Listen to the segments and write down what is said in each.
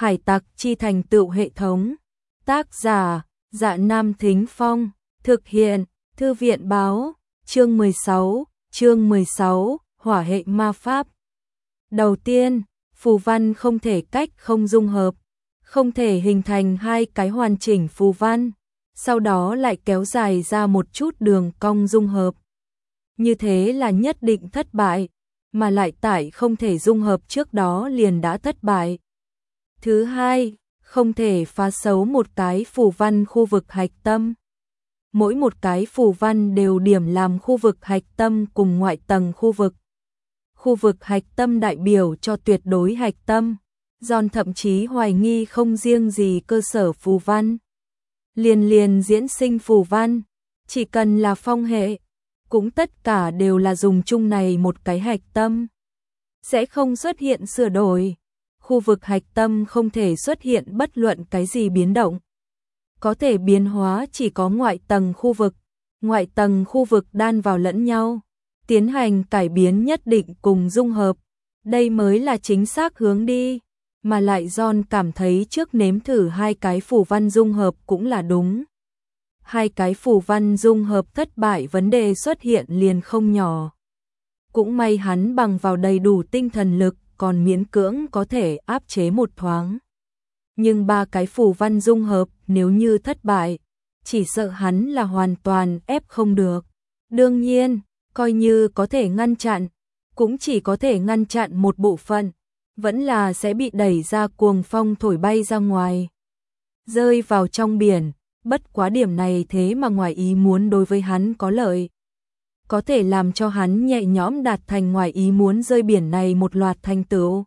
Hải tặc chi thành tựu hệ thống. Tác giả, Dạ Nam Thính Phong. Thực hiện, Thư viện báo. Chương 16, Hỏa hệ ma pháp. Đầu tiên, phù văn không thể cách không dung hợp, không thể hình thành hai cái hoàn chỉnh phù văn, sau đó lại kéo dài ra một chút đường cong dung hợp. Như thế là nhất định thất bại, mà lại tại không thể dung hợp trước đó liền đã thất bại. Thứ hai, không thể phá xấu một cái phù văn khu vực hạch tâm. Mỗi một cái phù văn đều điểm làm khu vực hạch tâm cùng ngoại tầng khu vực. Khu vực hạch tâm đại biểu cho tuyệt đối hạch tâm. John thậm chí hoài nghi không riêng gì cơ sở phù văn. Liền diễn sinh phù văn, chỉ cần là phong hệ, cũng tất cả đều là dùng chung này một cái hạch tâm. Sẽ không xuất hiện sửa đổi. Khu vực hạch tâm không thể xuất hiện bất luận cái gì biến động. Có thể biến hóa chỉ có ngoại tầng khu vực đan vào lẫn nhau, tiến hành cải biến nhất định cùng dung hợp. Đây mới là chính xác hướng đi, mà lại John cảm thấy trước nếm thử hai cái phù văn dung hợp cũng là đúng. Hai cái phù văn dung hợp thất bại, vấn đề xuất hiện liền không nhỏ. Cũng may hắn bằng vào đầy đủ tinh thần lực, còn miễn cưỡng có thể áp chế một thoáng. Nhưng ba cái phù văn dung hợp nếu như thất bại, chỉ sợ hắn là hoàn toàn ép không được. Đương nhiên, coi như có thể ngăn chặn, cũng chỉ có thể ngăn chặn một bộ phận, vẫn là sẽ bị đẩy ra cuồng phong thổi bay ra ngoài, rơi vào trong biển. Bất quá điểm này thế mà ngoài ý muốn đối với hắn có lợi, có thể làm cho hắn nhẹ nhõm đạt thành ngoài ý muốn rơi biển này một loạt thành tựu.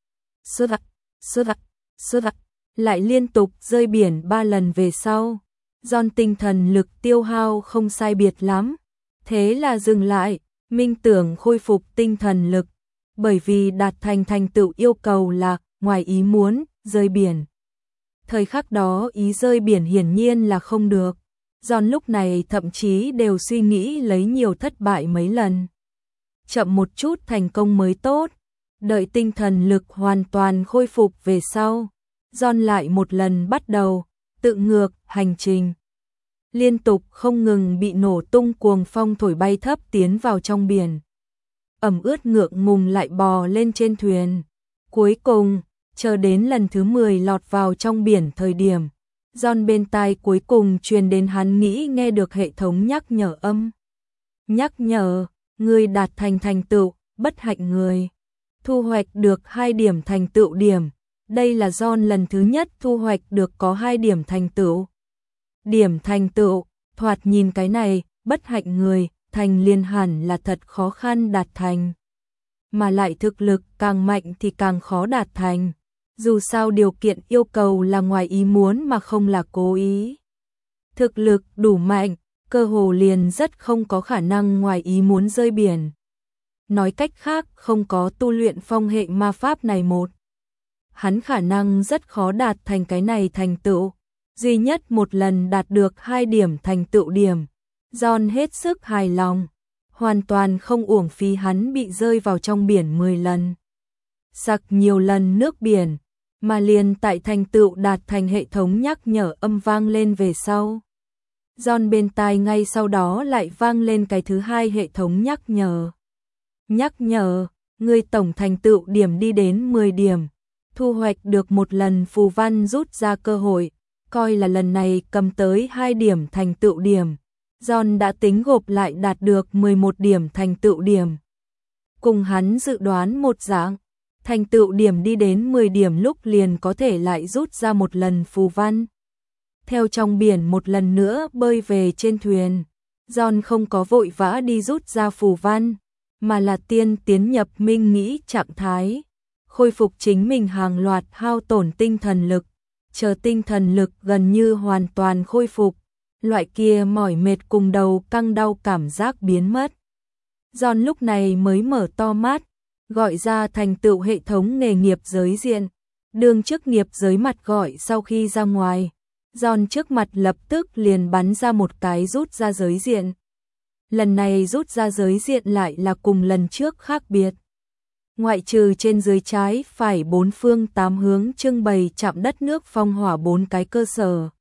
Lại liên tục rơi biển 3 lần về sau, John tinh thần lực tiêu hao không sai biệt lắm, thế là dừng lại, minh tưởng khôi phục tinh thần lực, bởi vì đạt thành thành tựu yêu cầu là ngoài ý muốn rơi biển. Thời khắc đó ý rơi biển hiển nhiên là không được. John lúc này thậm chí đều suy nghĩ lấy nhiều thất bại mấy lần. Chậm một chút thành công mới tốt. Đợi tinh thần lực hoàn toàn khôi phục về sau, John lại một lần bắt đầu tự ngược hành trình. Liên tục không ngừng bị nổ tung cuồng phong thổi bay thấp tiến vào trong biển. Ẩm ướt ngượng ngùng lại bò lên trên thuyền. Cuối cùng, chờ đến lần thứ 10 lọt vào trong biển thời điểm, John bên tai cuối cùng truyền đến hắn nghĩ nghe được hệ thống nhắc nhở âm. Nhắc nhở, người đạt thành thành tựu, bất hạnh người. Thu hoạch được 2 điểm thành tựu điểm. Đây là John lần thứ nhất thu hoạch được có 2 điểm thành tựu. Điểm thành tựu, thoạt nhìn cái này, bất hạnh người, thành liên hẳn là thật khó khăn đạt thành. Mà lại thực lực càng mạnh thì càng khó đạt thành. Dù sao điều kiện yêu cầu là ngoài ý muốn mà không là cố ý. Thực lực đủ mạnh, cơ hồ liền rất không có khả năng ngoài ý muốn rơi biển. Nói cách khác, không có tu luyện phong hệ ma pháp này hắn khả năng rất khó đạt thành cái này thành tựu. Duy nhất một lần đạt được 2 điểm thành tựu điểm. John hết sức hài lòng, hoàn toàn không uổng phí hắn bị rơi vào trong biển 10 lần. Sặc nhiều lần nước biển, mà liền tại thành tựu đạt thành hệ thống nhắc nhở âm vang lên về sau. John bên tai ngay sau đó lại vang lên cái thứ 2 hệ thống nhắc nhở. Nhắc nhở, người tổng thành tựu điểm đi đến 10 điểm, thu hoạch được một lần phù văn rút ra cơ hội, coi là lần này cầm tới 2 điểm thành tựu điểm. John đã tính gộp lại đạt được 11 điểm thành tựu điểm. Cùng hắn dự đoán một dạng, thành tựu điểm đi đến 10 điểm lúc liền có thể lại rút ra một lần phù văn. Theo trong biển một lần nữa bơi về trên thuyền, John không có vội vã đi rút ra phù văn, mà là tiến nhập minh nghĩ trạng thái, khôi phục chính mình hàng loạt hao tổn tinh thần lực, chờ tinh thần lực gần như hoàn toàn khôi phục, loại kia mỏi mệt cùng đầu căng đau cảm giác biến mất. John lúc này mới mở to mắt, gọi ra thành tựu hệ thống nghề nghiệp giới diện, đường chức nghiệp giới mặt gọi sau khi ra ngoài. John trước mặt lập tức liền bắn ra một cái rút ra giới diện. Lần này rút ra giới diện lại là cùng lần trước khác biệt. Ngoại trừ trên dưới trái phải 4 phương 8 hướng trưng bày chạm đất nước phong hỏa 4 cái cơ sở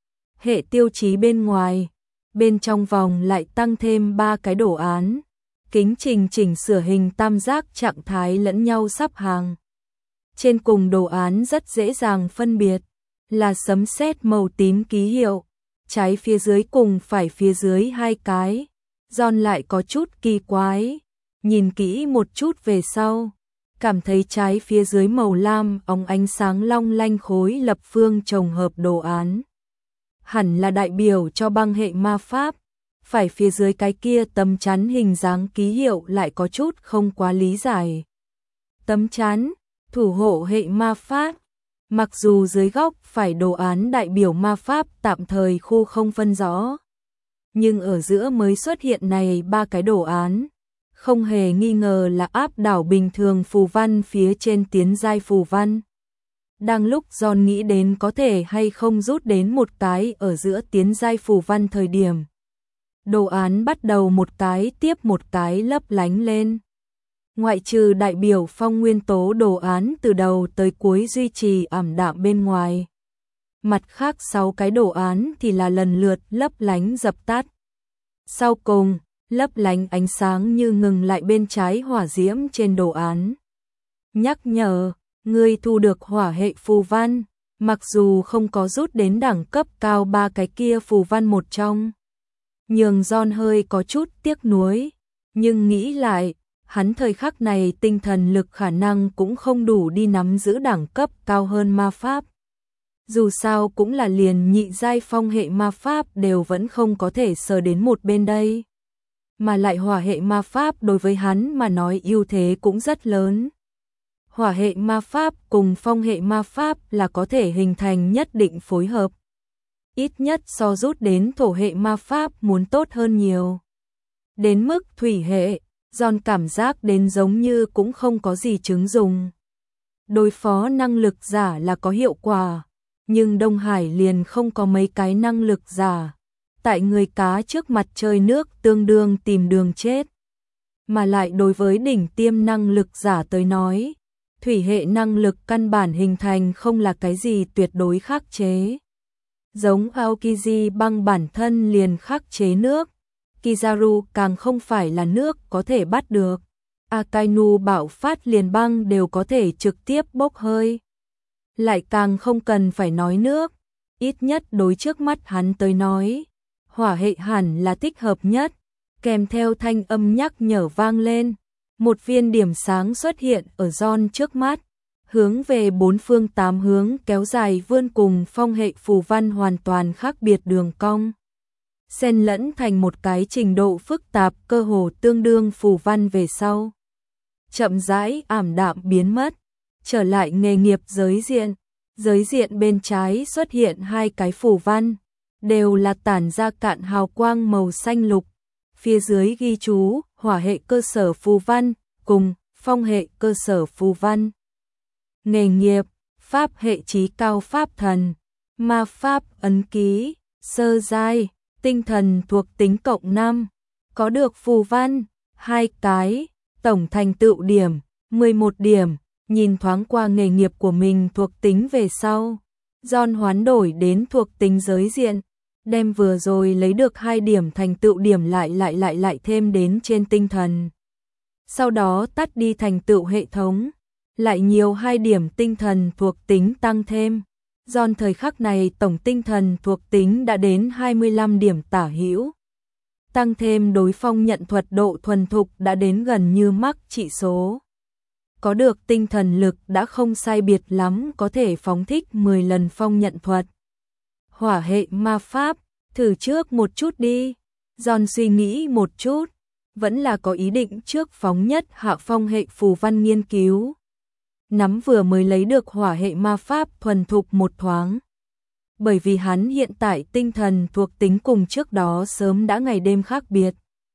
hệ tiêu chí bên ngoài, bên trong vòng lại tăng thêm 3 cái đồ án, kính trình chỉnh sửa hình tam giác trạng thái lẫn nhau sắp hàng. Trên cùng đồ án rất dễ dàng phân biệt, là sấm sét màu tím ký hiệu, trái phía dưới cùng phải phía dưới 2 cái, John lại có chút kỳ quái, nhìn kỹ một chút về sau, cảm thấy trái phía dưới màu lam óng ánh sáng long lanh khối lập phương chồng hợp đồ án. Hẳn là đại biểu cho băng hệ ma pháp, phải phía dưới cái kia tấm chắn hình dáng ký hiệu lại có chút không quá lý giải. Tấm chắn, thủ hộ hệ ma pháp, mặc dù dưới góc phải đồ án đại biểu ma pháp tạm thời khu không phân rõ, nhưng ở giữa mới xuất hiện này 3 cái đồ án, không hề nghi ngờ là áp đảo bình thường phù văn phía trên tiến giai phù văn. Đang lúc John nghĩ đến có thể hay không rút đến một cái ở giữa tiến giai phù văn thời điểm, đồ án bắt đầu một cái tiếp một cái lấp lánh lên. Ngoại trừ đại biểu phong nguyên tố đồ án từ đầu tới cuối duy trì ảm đạm bên ngoài, mặt khác 6 cái đồ án thì là lần lượt lấp lánh dập tắt. Sau cùng, lấp lánh ánh sáng như ngừng lại bên trái hỏa diễm trên đồ án. Nhắc nhở, ngươi thu được hỏa hệ phù văn, mặc dù không có rút đến đẳng cấp cao 3 cái kia phù văn một trong. Nhường John hơi có chút tiếc nuối, nhưng nghĩ lại, hắn thời khắc này tinh thần lực khả năng cũng không đủ đi nắm giữ đẳng cấp cao hơn ma pháp. Dù sao cũng là liền nhị giai phong hệ ma pháp đều vẫn không có thể sờ đến một bên đây. Mà lại hỏa hệ ma pháp đối với hắn mà nói ưu thế cũng rất lớn. Hỏa hệ ma pháp cùng phong hệ ma pháp là có thể hình thành nhất định phối hợp. Ít nhất so rút đến thổ hệ ma pháp muốn tốt hơn nhiều. Đến mức thủy hệ, John cảm giác đến giống như cũng không có gì chứng dùng. Đối phó năng lực giả là có hiệu quả, nhưng Đông Hải liền không có mấy cái năng lực giả. Tại người cá trước mặt chơi nước tương đương tìm đường chết. Mà lại đối với đỉnh tiêm năng lực giả tới nói, thủy hệ năng lực căn bản hình thành không là cái gì tuyệt đối khắc chế. Giống Aokiji băng bản thân liền khắc chế nước, Kizaru càng không phải là nước có thể bắt được. Akainu bạo phát liền băng đều có thể trực tiếp bốc hơi. Lại càng không cần phải nói nước, ít nhất đối trước mắt hắn tới nói, hỏa hệ hẳn là thích hợp nhất, kèm theo thanh âm nhắc nhở vang lên. Một viên điểm sáng xuất hiện ở John trước mắt, hướng về 4 phương 8 hướng kéo dài vươn cùng phong hệ phù văn hoàn toàn khác biệt đường cong. Xen lẫn thành một cái trình độ phức tạp cơ hồ tương đương phù văn về sau. Chậm rãi ảm đạm biến mất, trở lại nghề nghiệp giới diện. Giới diện bên trái xuất hiện 2 cái phù văn, đều là tản ra cạn hào quang màu xanh lục. Phía dưới ghi chú hỏa hệ cơ sở phù văn cùng phong hệ cơ sở phù văn. Nghề nghiệp, pháp hệ chí cao pháp thần, ma pháp ấn ký, sơ giai, tinh thần thuộc tính cộng 5, có được phù văn 2 cái, tổng thành tựu điểm 11 điểm. Nhìn thoáng qua nghề nghiệp của mình thuộc tính về sau, John hoán đổi đến thuộc tính giới diện, đem vừa rồi lấy được 2 điểm thành tựu điểm lại thêm đến trên tinh thần. Sau đó tắt đi thành tựu hệ thống, lại nhiều 2 điểm tinh thần thuộc tính tăng thêm. John thời khắc này tổng tinh thần thuộc tính đã đến 25 điểm tả hữu. Tăng thêm đối phong nhận thuật độ thuần thục đã đến gần như mắc trị số. Có được tinh thần lực đã không sai biệt lắm có thể phóng thích 10 lần phong nhận thuật. Hỏa hệ ma pháp, thử trước một chút đi. John suy nghĩ một chút, vẫn là có ý định trước phóng nhất hạ phong hệ phù văn nghiên cứu. Nắm vừa mới lấy được hỏa hệ ma pháp thuần thục một thoáng. Bởi vì hắn hiện tại tinh thần thuộc tính cùng trước đó sớm đã ngày đêm khác biệt.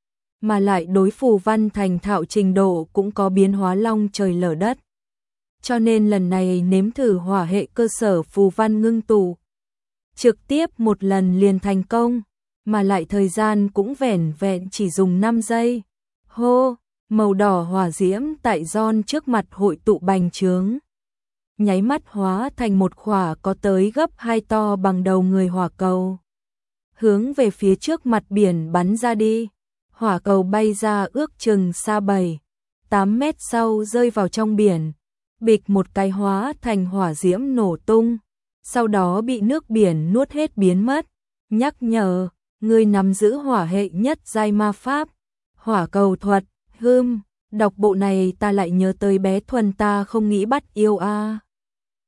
Mà lại đối phù văn thành thạo trình độ cũng có biến hóa long trời lở đất. Cho nên lần này nếm thử hỏa hệ cơ sở phù văn ngưng tụ. Trực tiếp một lần liền thành công, mà lại thời gian cũng vẻn vẹn chỉ dùng 5 giây. Hô, Màu đỏ hỏa diễm tại John trước mặt hội tụ bành trướng. Nháy mắt hóa thành một quả có tới gấp 2 to bằng đầu người hỏa cầu. Hướng về phía trước mặt biển bắn ra đi. Hỏa cầu bay ra ước chừng xa 7-8 mét sau rơi vào trong biển. Bịch một cái hóa thành hỏa diễm nổ tung. Sau đó bị nước biển nuốt hết biến mất. Nhắc nhở, người nắm giữ hỏa hệ nhất giai ma pháp. Hỏa cầu thuật, đọc bộ này ta lại nhớ tới bé Thuần ta không nghĩ bắt yêu a.